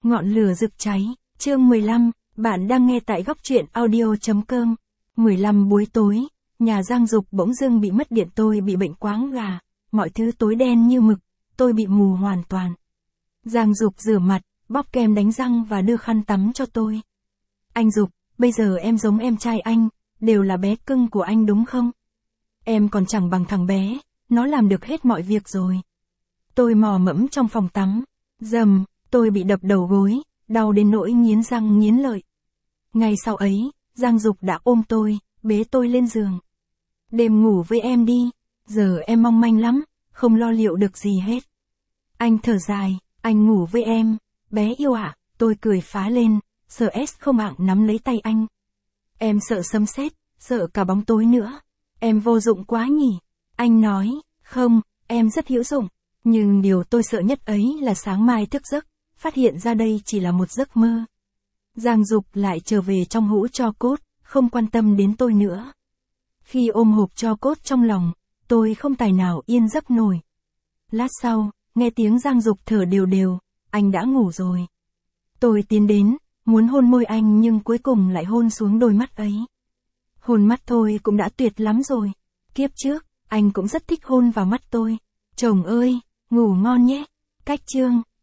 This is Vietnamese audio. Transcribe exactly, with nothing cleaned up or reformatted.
Ngọn lửa rực cháy, chương mười lăm, bạn đang nghe tại góc truyện audio.com. mười lăm buổi tối, nhà Giang Dục bỗng dưng bị mất điện, tôi bị bệnh quáng gà, mọi thứ tối đen như mực, tôi bị mù hoàn toàn. Giang Dục rửa mặt, bóp kem đánh răng và đưa khăn tắm cho tôi. Anh Dục, bây giờ em giống em trai anh, đều là bé cưng của anh đúng không? Em còn chẳng bằng thằng bé, nó làm được hết mọi việc rồi. Tôi mò mẫm trong phòng tắm, dầm, tôi bị đập đầu gối, đau đến nỗi nghiến răng nghiến lợi. Ngày sau ấy, Giang Dục đã ôm tôi, bế tôi lên giường. Đêm ngủ với em đi, giờ em mong manh lắm, không lo liệu được gì hết. Anh thở dài, anh ngủ với em, bé yêu ạ, tôi cười phá lên, sợ S không ạng nắm lấy tay anh. Em sợ sấm sét, sợ cả bóng tối nữa. Em vô dụng quá nhỉ? Anh nói, không, em rất hữu dụng. Nhưng điều tôi sợ nhất ấy là sáng mai thức giấc, phát hiện ra đây chỉ là một giấc mơ. Giang Dục lại trở về trong hũ tro cốt, không quan tâm đến tôi nữa. Khi ôm hộp tro cốt trong lòng, tôi không tài nào yên giấc nổi. Lát sau, nghe tiếng Giang Dục thở đều đều, anh đã ngủ rồi. Tôi tiến đến, muốn hôn môi anh nhưng cuối cùng lại hôn xuống đôi mắt ấy. Hôn mắt thôi cũng đã tuyệt lắm rồi. Kiếp trước, anh cũng rất thích hôn vào mắt tôi. Chồng ơi, ngủ ngon nhé. Cách chương.